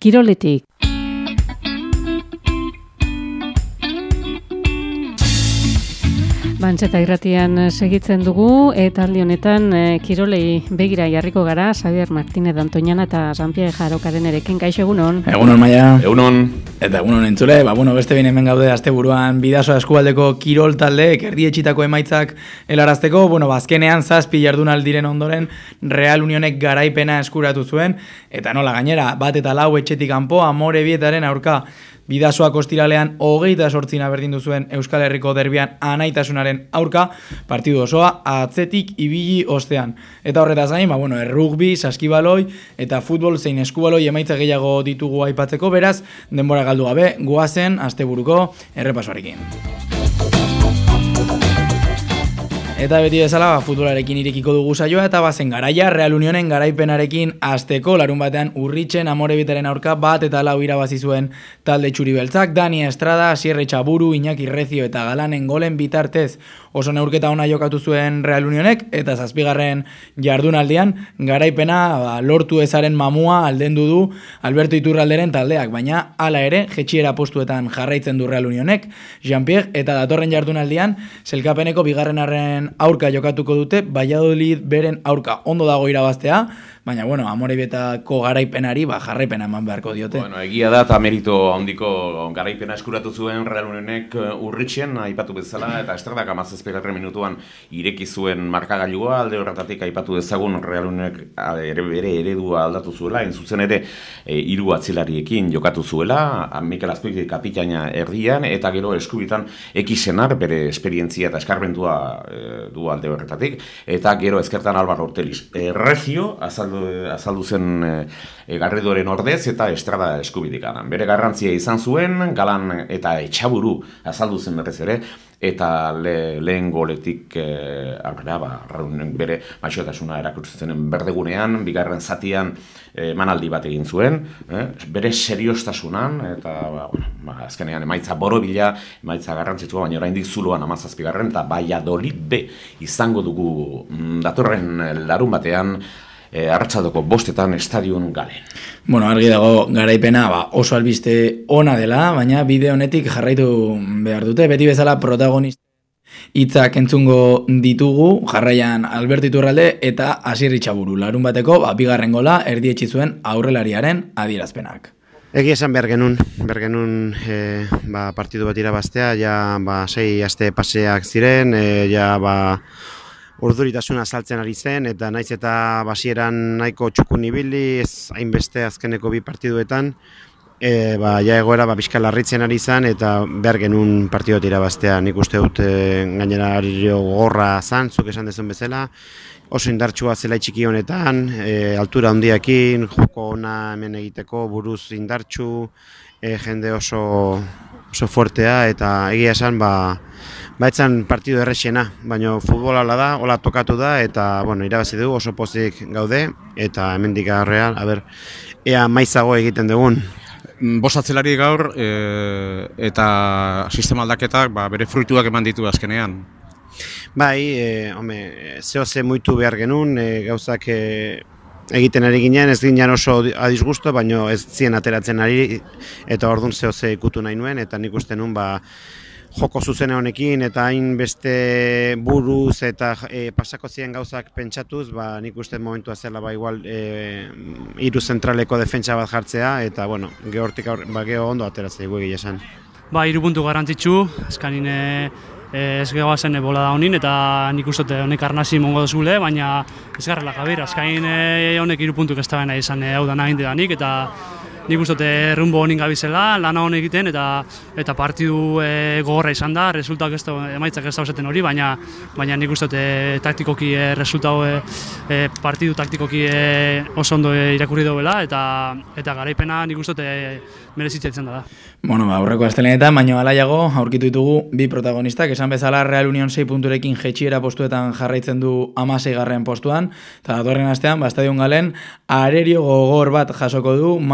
Kiroletik. Bantzeta irratian segitzen dugu, eta aldi honetan kirolei begira jarriko gara, Xabier Martínez Antoñana eta Jean-Pierre Jarokaren erekin. Kaixo, egunon? Egunon, Maia. Egunon. Eta egunon entzule, beste behin hemen gaude asteburuan Bidasoa eskualdeko kirol taldeek erdietsitako emaitzak helarazteko, azkenean 7 jardunaldiren ondoren Real Unionek garaipena eskuratu zuen, eta nola gainera, 1-4 etxetik kanpo Amorebietaren aurka Bidasoak ostiralean 28 berdindu zuen Euskal Herriko derbian anaitasunaren aurka, partidu osoa atzetik ibili ostean. Eta horretaz gain, errugbi, saskibaloi eta futbol zein eskubaloi emaitza gehiago ditugu aipatzeko, beraz, denbora galdu gabe, goazen asteburuko errepasoarekin. Eta beti bezala, futbolarekin irekiko dugu saioa eta bazen garaia Real Unionen garaipenarekin hasteko larun batean Urritzen Amorebietaren aurka 1-4 irabazi zuen talde txuri-beltzak. Dani Estrada, Asier Etxaburu, Iñaki Rezio eta Galanen golen bitartez oso neurketa ona jokatu zuen Real Unionek, eta 7. jardunaldian garaipena lortu ezaren mamua aldendu du Alberto Iturralderen taldeak, baina hala ere jetxiera postuetan jarraitzen du Real Unionek. Jean-Pierre eta datorren jardunaldian selkapeneko bigarrenaren aurka jokatuko dute, Valladolid beren aurka ondo dago irabaztea, baina Amorebietako garaipenari jarraipena eman beharko diote. Egia da eta merito handiko garaipena eskuratu zuen Real Unionek Urritzen aipatu bezala, eta Estradak 17. minutuan ireki zuen markagailua. Alde horretatik aipatu dezagun Real Unionek bere eredua aldatu zuela, zuzen ere 3 atzilariekin jokatu zuela, Mikel Azpeitia kapitaina erdian, eta gero eskubitan Ekisenar bere esperientzia eta eskarbentua du alde horretatik, eta gero ezkertan Álvaro Ortelis. Rezio azaldu zen Garridoren ordez eta Estrada eskubidikan. Bere garrantzia izan zuen, Galan eta Etxaburu azaldu zen berrez ere, eta lehen goletik aurrera bere maixotasuna erakusten berdegunean, bigarren zatian emanaldi bat egin zuen, bere serioztasunan, eta azkenean emaitza borobila, emaitza garrantzitsua, baina oraindik zuloan 17. eta Valladolid B izango dugu datorren larun batean, arratsaldeko 5 estadion Galen. Argi dago garaipena oso albiste ona dela, baina bide honetik jarraitu behar dute. Beti bezala protagonista hitzak entzungo ditugu, jarraian Alberto Iturralde eta Asier Etxaburu. Larun bateko, bigarren gola erdietsi zuen aurrelariaren adierazpenak. Egia esan behar genuen partidu bat irabaztea, 6 aste paseak ziren, urduritasuna saltzen ari zen, eta naiz eta basieran nahiko txukun ibili, ez hainbeste azkeneko 2 partiduetan, egoera bizka larritzen ari zen, eta behar genuen partidot irabaztea. Nik uste dut gainera gogorra zan, zuk esan dezun bezala, oso indartsua zela txiki honetan, altura handiakin, joko ona hemen egiteko, buruz indartsu, jende oso fuertea, eta egia esan etzan partidu errexena, baina futbola da, hola tokatu da, eta irabazi dugu, oso pozik gaude, eta hemendik aurrean, ea maizago egiten dugun. 5 atzelari gaur, eta sistema aldaketak bere fruituak eman ditu azkenean. Zehose muitu behar genuen, gauzak egiten ari ginen, ez ginen oso adisgusto, baina ez zien ateratzen ari, eta orduan zehose ikutu nahi nuen, eta nik uste nuen joko zuzene honekin, eta hain beste buruz eta pasako ziren gauzak pentsatuz, nik uste momentua zela igual 3 zentraleko defentsa bat jartzea, eta gehortik geho ondo ateratzea egia esan. 3 puntu garrantzitsu, azkanin ez gehoa zen bolada honin, eta nik uste honek arnazi mongo duzule, baina ez garrela jabir, azkain honek 3 puntuk ez da baina izan hau da nahi danik, eta nik uste rumbo honin gabizela, lana hon egiten, eta partidu gogorra izan da, emaitzak ez da osaten hori, baina nik uste taktikoki partidu taktikoki oso ondo irakurri duela, eta garaipena nik uste merezitzen da. Aurreko astelenetan, baino alaiago aurkitu ditugu 2 protagonistak, esan bezala Real Union 6 punturekin jetxiera postuetan jarraitzen du 16. postuan, eta datorren astean, Estadion Galen arerio gogor bat jasoko du mailako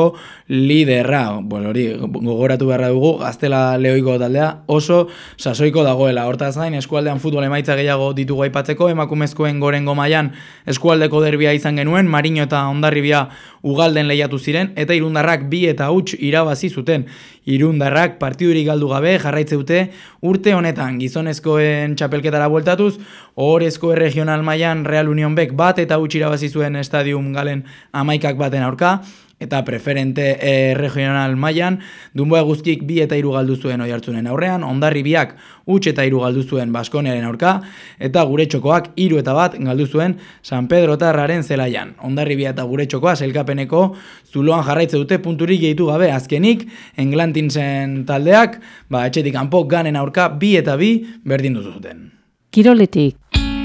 txapelketako liderra. Hori gogoratu beharra dugu, Gaztela Leoiko taldea oso sasoiko dagoela. Hortaz gain, eskualdean futbol emaitza gehiago ditugu aipatzeko, emakumezkoen gorengo mailan eskualdeko derbia izan genuen, Marino eta Hondarribia Ugalden lehiatu ziren, eta Irundarrak 2 eta 0 irabazi zuten. Irundarrak partidurik galdu gabe jarraitze dute urte honetan gizonezkoen txapelketara bueltatuz, ohorezko regional mailan Real Union Bek 1 eta 0 irabazi zuen Stadium Galen 11 baten aurka, eta preferente regional mailan Dunboa Guzkik 2 eta 3 galdu zuen Oiartzunen aurrean, Hondarribiak 1 eta 3 galdu zuen Baskoneren aurka, eta Guretxokoak 3 eta 1 galdu zuen San Pedro Tarraren zelaian. Hondarribia eta Guretxokoa sailkapeneko zuloan jarraitze dute punturik gehitu gabe. Azkenik, Englantinsen taldeak, etxetik kanpo Ganen aurka 2 eta 2 berdindu zuten. Kiroletik.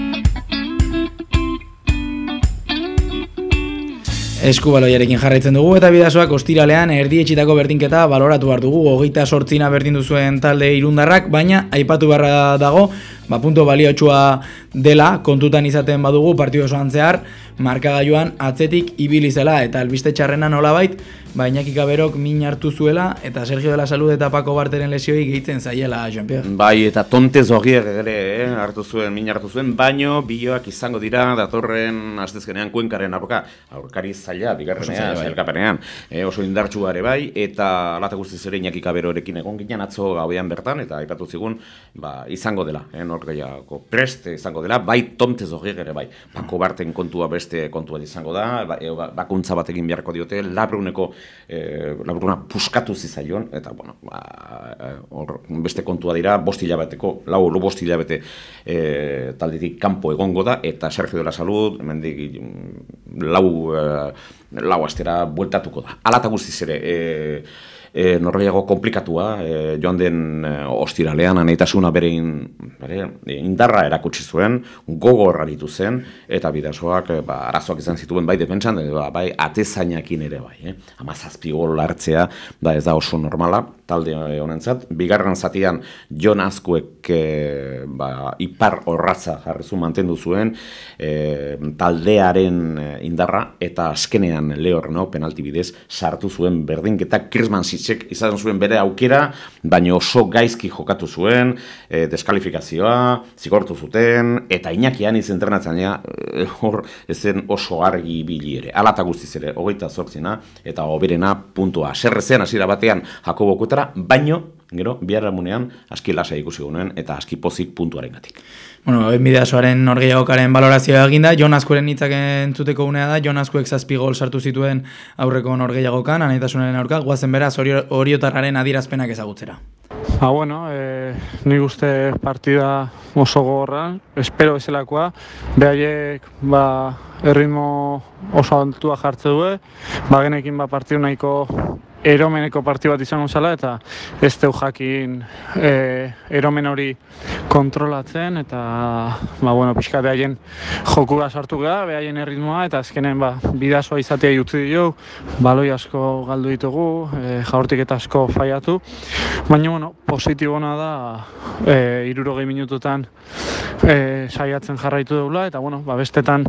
Eskubaloiarekin jarraitzen dugu eta Bidasoak ostiralean erdietxitako berdinketa baloratu behar dugu. 28 berdindu zuen talde Irundarrak, baina aipatu beharra dago, punto baliotsua dela kontutan izaten badugu partidu osoan zehar, markagailuan atzetik ibili zela eta albiste txarrena nolabait, Iñaki Kaberok min hartu zuela eta Sergio de la Salud eta Paco Barteren lesioi gehitzen zaiela, Jean-Pierre. Bai, eta Tontez Ogier ere min hartu zuen, baino biloak izango dira datorren astezkenean Kuenkaren aurkari zaila, bigarrenean, sailkapenean, oso indartsua ere bai, eta alata guztiz ere Iñaki Kaberorekin egon ginen atzo gauean bertan, eta aipatu zigun, izango dela, norgehiago preste izango dela, bai Tontez Ogier ere bai, Paco Barten kontua beste kontua izango da, bakuntza bat egin beharko diote, Labruna puskatu zizaion, eta beste kontua dira, 5 hilabeteko, 5 hilabete taldetik kanpo egongo da, eta Sergio de la Salud, hemendik 4 astera bueltatuko da. Hala eta guztiz ere, norgehiago komplikatua, joan den ostiralean anaitasuna bere indarra erakutsi zuen, gogor aritu zen, eta Bidasoak arazoak izan zituen bai defentsan, bai atezainakin ere bai. 17 gol hartzea, ez da oso normala, talde honentzat. Bigarren zatian Jon Azkuek ipar orratza jarrizu mantendu zuen taldearen indarra, eta azkenean Lehorno penalti bidez sartu zuen berdinketa. Krisman Zitzek izan zuen bere aukera, baina oso gaizki jokatu zuen, deskalifikazioa, zigortu zuten, eta Iñakian izentrenatzailea hor ezen oso argi ibili ere. Hala eta guztiz ere, 28 eta hoberena puntua. Serrezean hasiera batean Jakobokutara, baino, gero, biharamunean aski lasa ikusi gunuen eta aski pozik puntuarengatik. Bidasoaren norgehiagokaren balorazioa eginda, Jon Azkueren hitzak entzuteko unea da, Jon Azkuek 7 gol sartu zituen aurreko norgehiagokan, anaitasunaren aurka, guazen beraz Oriotarraren adierazpenak ezagutzera. Nik uste partida oso gogorra, espero bezalakoa, behaiek erritmo oso altua jartze du, genekin partidu nahiko eromeneko partidu bat izango zela, eta ez deu jakin eromen hori kontrolatzen, eta pixka behaien jokura sartu gara, behaien erritmoa, eta azkenen Bidasoa izatea jutzi dio, baloi asko galdu ditugu, jaurtik eta asko faiatu, baina positibona da 60 minututan saiatzen jarraitu deula, eta bestetan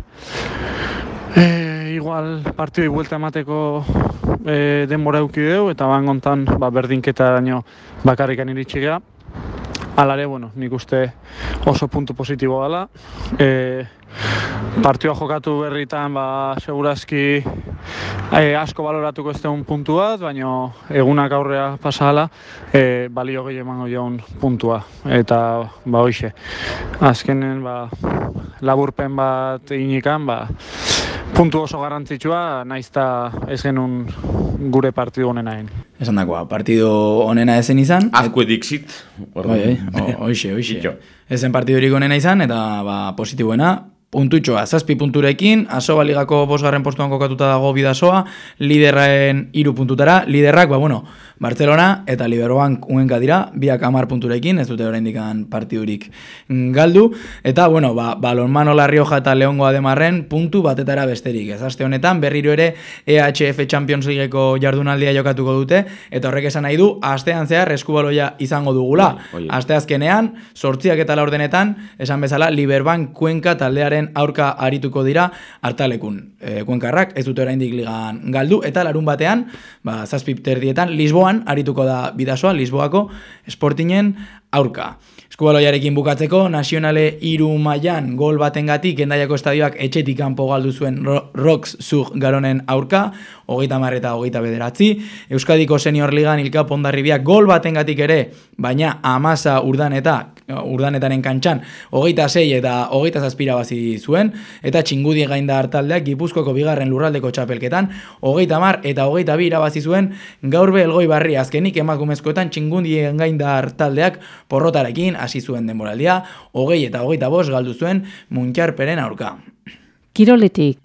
igual partidoi buelta emateko denbora eduki dugu, eta bangontan berdinketa daño bakarrikan iritsi gara. Alare, nik uste oso puntu positibo dela. Partioa jokatu berritan, segurazki asko baloratuko ez dugun puntu bat, baina egunak aurrea pasala, balio gehi emango jaun puntua. Eta, hoxe, azkenen, laburpen bat eginikan, puntu oso garrantzitsua, naizta ez genuen gure partidu honena egin. Esan dakoa, partidu honena ezen izan. Azkue dixit. Hoxe. Ezen partidurik honena izan, eta positiboena, puntutxoa, 7 punturekin, Asoba Ligako 5. postuan kokatuta dago Bidasoa, liderraen 3 puntutara, liderrak, Barcelona eta Liberobank uenka dira, 10 punturekin, ez dute oraindik partidurik galdu, eta, Balonmano La Rioja eta Leongo Ademarren puntu batetara besterik. Ez aste honetan, berriro ere EHF Champions Leagueko jardunaldia jokatuko dute, eta horrek esan nahi du, astean zehar eskubaloia izango dugula. Aste azkenean, 8 eta 4 esan bezala, Liberbank Cuenca taldearen Kuenkarren aurka arituko dira Artalekun. Kuenkarrak ez dute oraindik ligan galdu, eta larun batean, 7:30 Lisboan arituko da Bidasoa, Lisboako Sportingen aurka. Eskubaloiarekin bukatzeko, Nazionale 3 mailan gol batengatik Hendaiako estadioak etxetik kanpo galdu zuen Rox Zug Garonen aurka, 30 eta 29. Euskadiko Senior Ligan Ilka Hondarribiak gol batengatik ere, baina 10 urdanetaren kantxan 26 eta 27 irabazi zuen, eta Txingudi Gaindar taldeak Gipuzkoako bigarren lurraldeko txapelketan 30 eta 22 irabazi zuen. Gaurbe Elgoibarri azkenik emakumezkoetan Txingudi Gaindar taldeak porrotarekin hasi zuen denboraldia, 20 eta 25 galdu zuen Muntxarperen aurka. Kiroletik.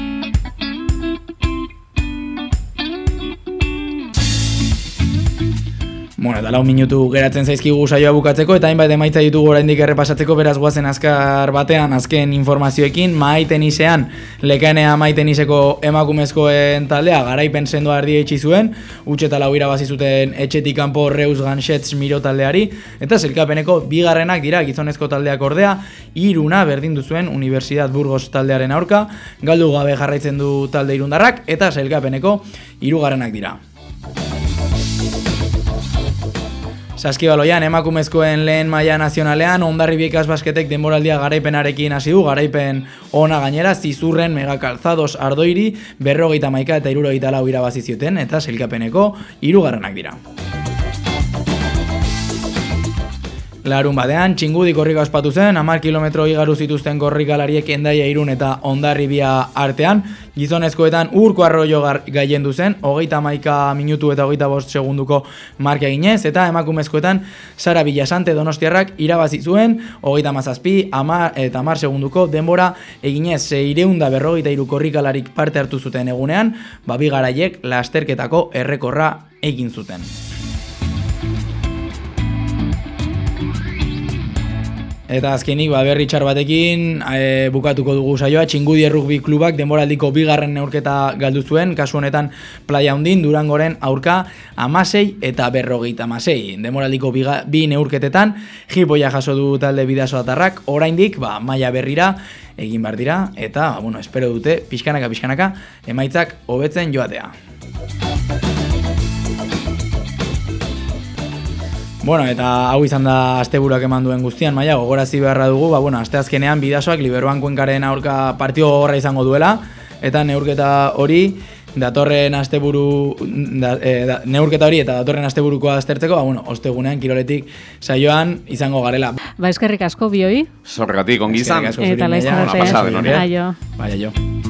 Bueno, eta 4 minutu geratzen zaizkigu saioa bukatzeko, eta hainbat emaitza ditugu oraindik errepasatzeko, beraz goazen azkar batean azken informazioekin. Maitenisean, Lekaenea Maiteniseko emakumezkoen taldea garaipen sendoa erdietsi zuen, huts eta 4 irabazi zuten etxetik kanpo Reus Ganxets Miro taldeari, eta sailkapeneko bigarrenak dira gizonezko taldeak ordea, 3 berdindu zuen Universidad Burgos taldearen aurka, galdu gabe jarraitzen du talde irundarrak, eta sailkapeneko 3 dira. Saskibaloian emakumezkoen lehen maila nazionalean Hondarribia Ikasbasketek denboraldia garaipenarekin hasi du, garaipen ona gainera, Zizurren Megakalzados Ardoiri 51 eta 74 irabazi zioten, eta sailkapeneko 3 dira. Larun batean, Txingudi korrika ospatu zen, 10 kilometro igaru zituzten korrikalariek Hendaia Irun eta Hondarribia artean, gizonezkoetan Urko Arroyo gailendu zen, 31 minutu eta 25 segunduko marka eginez, eta emakumezkoetan Sara Villasante Donostiarrak irabazi zuen, 37 eta 10 segunduko denbora eginez, 643 korrikalarik parte hartu zuten egunean, bi garaiek lasterketako errekorra egin zuten. Eta azkenik berri txar batekin bukatuko dugu saioa. Txingudi Rugby Klubak denboraldiko bigarren neurketa galdu zuen, kasu honetan Playa Hondin Durangoren aurka 16 eta 56. Denboraldiko bi neurketetan jipoia jaso du talde bidasoatarrak, oraindik maila berrira egin behar dira, eta espero dute pixkanaka emaitzak hobetzen joatea. Bueno, eta hau izan da asteburuak eman duen guztian, maila, gogorazi beharra dugu, asteazkenean Bidasoak Liberoan Kuenkaren aurka partio gogorra izango duela, eta neurketa hori datorren asteburu neurketa hori eta datorren asteburukoa aztertzeko, ostegunean Kiroletik saioan izango garela. Eskerrik asko bioi. Zorregatik ongi izan. Eta laizarate. Pasada, Aio. Bai, aio.